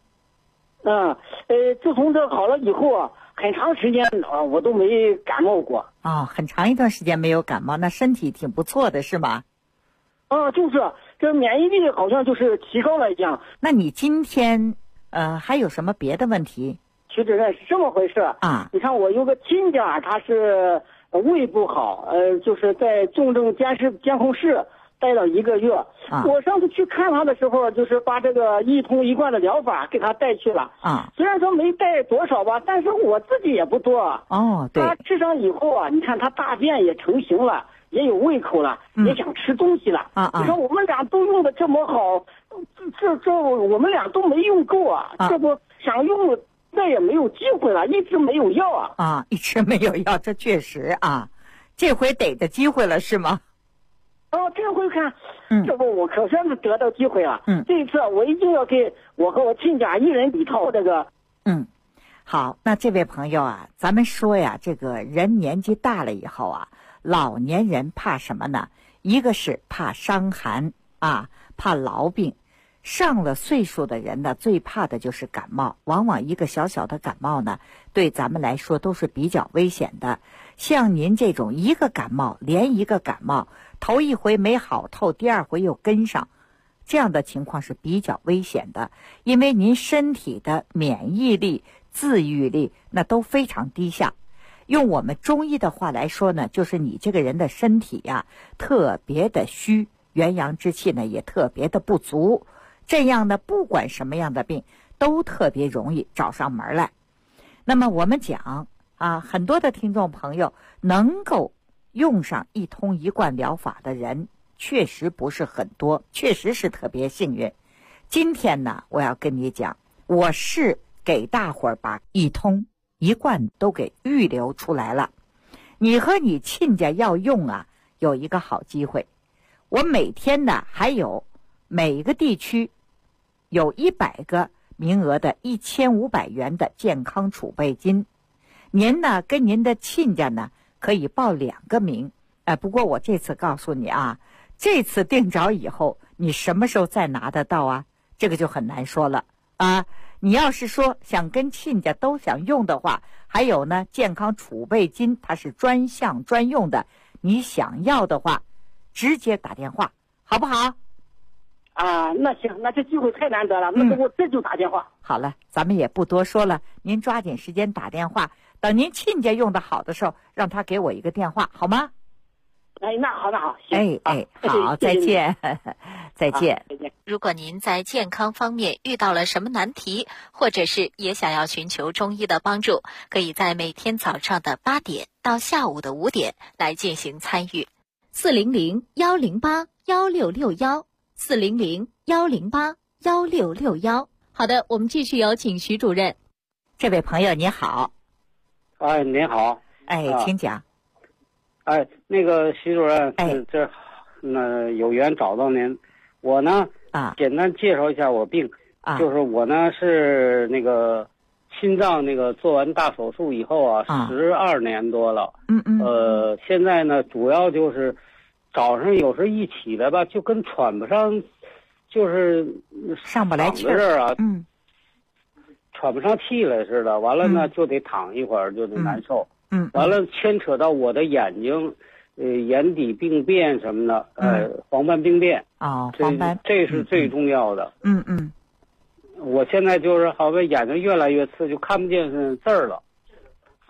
自从这好了以后啊，很长时间我都没感冒过。 很长一段时间没有感冒，那身体挺不错的是吗？ 就是这免疫力好像就是提高了一样。 那你今天还有什么别的问题？ 徐主任是这么回事你看我有个亲家，他是胃不好，就是在重症监控室待了1个月。我上次去看他的时候，就是把这个一通一贯的疗法给他带去了。虽然说没带多少吧，但是我自己也不多。 对。 他吃上以后啊，你看他大便也成型了，也有胃口了，也想吃东西了。你说我们俩都用的这么好，这我们俩都没用够啊！这不想用，再也没有机会了，一直没有要一直没有要，这确实这回逮着机会了是吗？ 这回看，这不我可算是得到机会了。这一次我一定要给我和我亲家一人一套这个。 好，那这位朋友咱们说呀，这个人年纪大了以后老年人怕什么呢？一个是怕伤寒怕痨病。上了岁数的人呢，最怕的就是感冒。往往一个小小的感冒呢，对咱们来说都是比较危险的。像您这种一个感冒连一个感冒，头一回没好透，第二回又跟上，这样的情况是比较危险的。因为您身体的免疫力、自愈力那都非常低下。用我们中医的话来说呢，就是你这个人的身体特别的虚，元阳之气呢也特别的不足。这样呢，不管什么样的病都特别容易找上门来。那么我们讲很多的听众朋友能够用上一通一贯疗法的人确实不是很多，确实是特别幸运。今天呢，我要跟你讲，我是给大伙儿把一通一贯都给预留出来了。你和你亲家要用有一个好机会。我每天呢还有每一个地区有100个名额的1500元的健康储备金。您呢跟您的亲家呢可以报2个名。不过我这次告诉你这次定着以后你什么时候再拿得到这个就很难说了你要是说想跟亲家都想用的话，还有呢健康储备金它是专项专用的，你想要的话直接打电话好不好？ 那行，那这机会太难得了，那我这就打电话。 好了，咱们也不多说了，您抓紧时间打电话，等您亲家用的好的时候让他给我一个电话好吗？ 那好行。 好，再见。再见。 如果您在健康方面遇到了什么难题，或者是也想要寻求中医的帮助，可以在每天早上的8点到下午的5点来进行参与。400-108-1661，400-108-1661。好的，我们继续有请徐主任。 这位朋友你好。 您好。 请讲。 那个徐主任，有缘找到您，我呢简单介绍一下我病，就是我呢是那个心脏那个做完大手术以后12年多了，现在呢主要就是早上有时候一起来吧，就跟喘不上，就是上不来气喘不上气来似的，完了呢就得躺一会儿，就得难受。完了牵扯到我的眼睛，眼底病变什么的，黄斑病变。 黄斑， 这是最重要的。我现在就是好像眼睛越来越次，就看不见字儿了。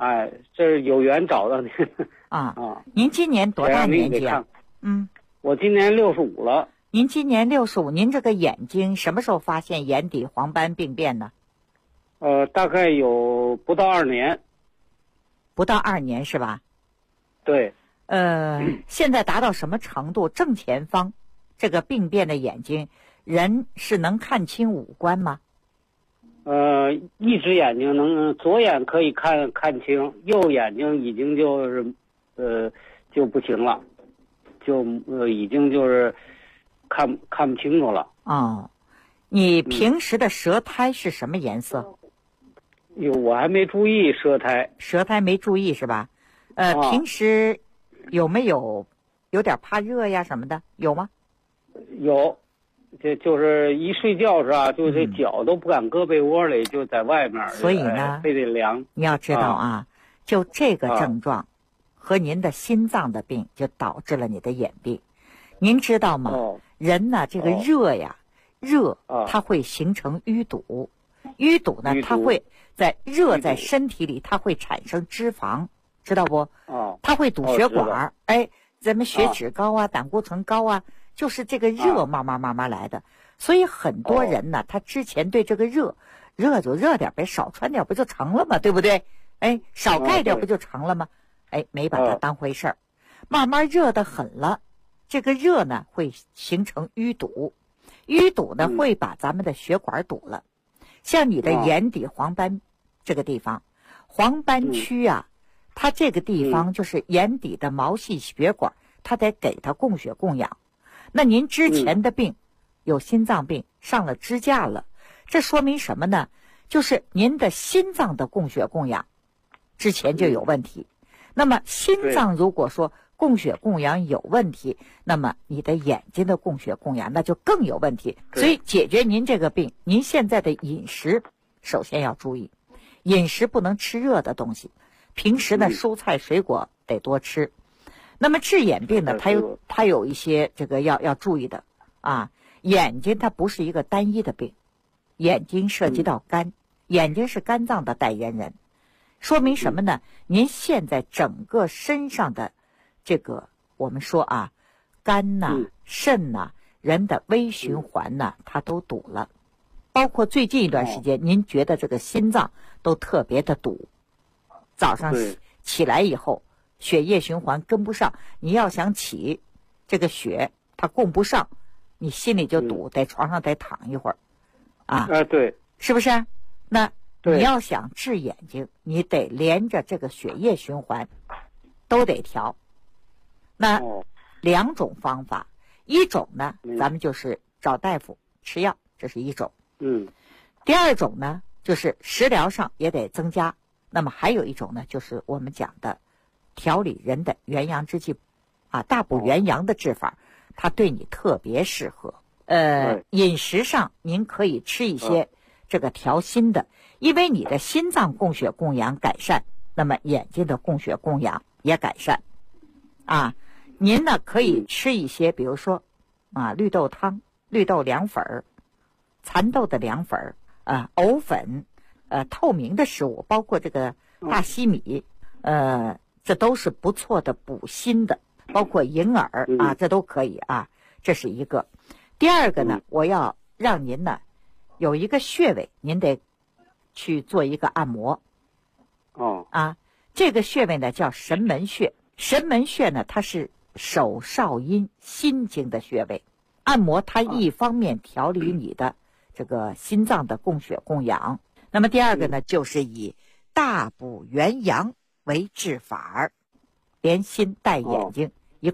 哎，这是有缘找到的。 您今年多大年纪啊？ 我今年65了。 您今年65，您这个眼睛什么时候发现眼底黄斑病变呢？ 大概有不到2年。 不到2年是吧？ 对。 现在达到什么程度？正前方这个病变的眼睛，人是能看清五官吗？ 一只眼睛能，左眼可以看清，右眼睛已经就是就不行了，就已经就是看不清楚了。 你平时的舌苔是什么颜色？ 我还没注意舌苔没注意是吧？平时有没有点怕热呀什么的？有吗？ 有。就是一睡觉是吧，就这脚都不敢搁被窝里，就在外面， 所以呢， 非得凉。 你要知道就这个症状和您的心脏的病就导致了你的眼病。您知道吗？人呢，这个热它会形成淤堵，淤堵呢，它会在身体里，它会产生脂肪，知道不？它会堵血管。咱们血脂高啊，胆固醇高啊。就是这个热慢慢来的，所以很多人呢，他之前对这个热就热点呗，少穿点不就成了吗？对不对？少盖点不就成了吗？没把它当回事儿，慢慢热得很了，这个热呢会形成淤堵，淤堵呢会把咱们的血管堵了。像你的眼底黄斑这个地方，黄斑区啊，它这个地方就是眼底的毛细血管，它得给它供血供氧。那您之前的病有心脏病，上了支架了，这说明什么呢？就是您的心脏的供血供氧之前就有问题。那么心脏如果说供血供氧有问题，那么你的眼睛的供血供氧那就更有问题。所以解决您这个病，您现在的饮食首先要注意，饮食不能吃热的东西，平时呢蔬菜水果得多吃。那么治眼病呢，它有一些这个要注意的眼睛它不是一个单一的病，眼睛涉及到肝，眼睛是肝脏的代言人，说明什么呢？您现在整个身上的这个我们说肝呐、肾呐、人的微循环呐，它都堵了，包括最近一段时间，您觉得这个心脏都特别的堵，早上起来以后。血液循环跟不上，你要想起这个血它供不上，你心里就堵，在床上得躺一会儿对， 是不是？那你要想治眼睛，你得连着这个血液循环都得调。那2种方法，一种呢咱们就是找大夫吃药，这是一种。第二种呢就是食疗上也得增加。那么还有一种呢就是我们讲的调理人的元阳之气大补元阳的治法，它对你特别适合。饮食上您可以吃一些这个调心的，因为你的心脏供血供氧改善，那么眼睛的供血供氧也改善。您呢可以吃一些，比如说绿豆汤、绿豆凉粉、蚕豆的凉粉、藕粉、透明的食物，包括这个大西米，这都是不错的补心的，包括银耳这都可以这是一个。第二个呢，我要让您呢有一个穴位，您得去做一个按摩。这个穴位呢叫神门穴。神门穴呢，它是手少阴心经的穴位。按摩它一方面调理你的这个心脏的供血供氧，那么第二个呢，就是以大补元阳为治法，连心带眼睛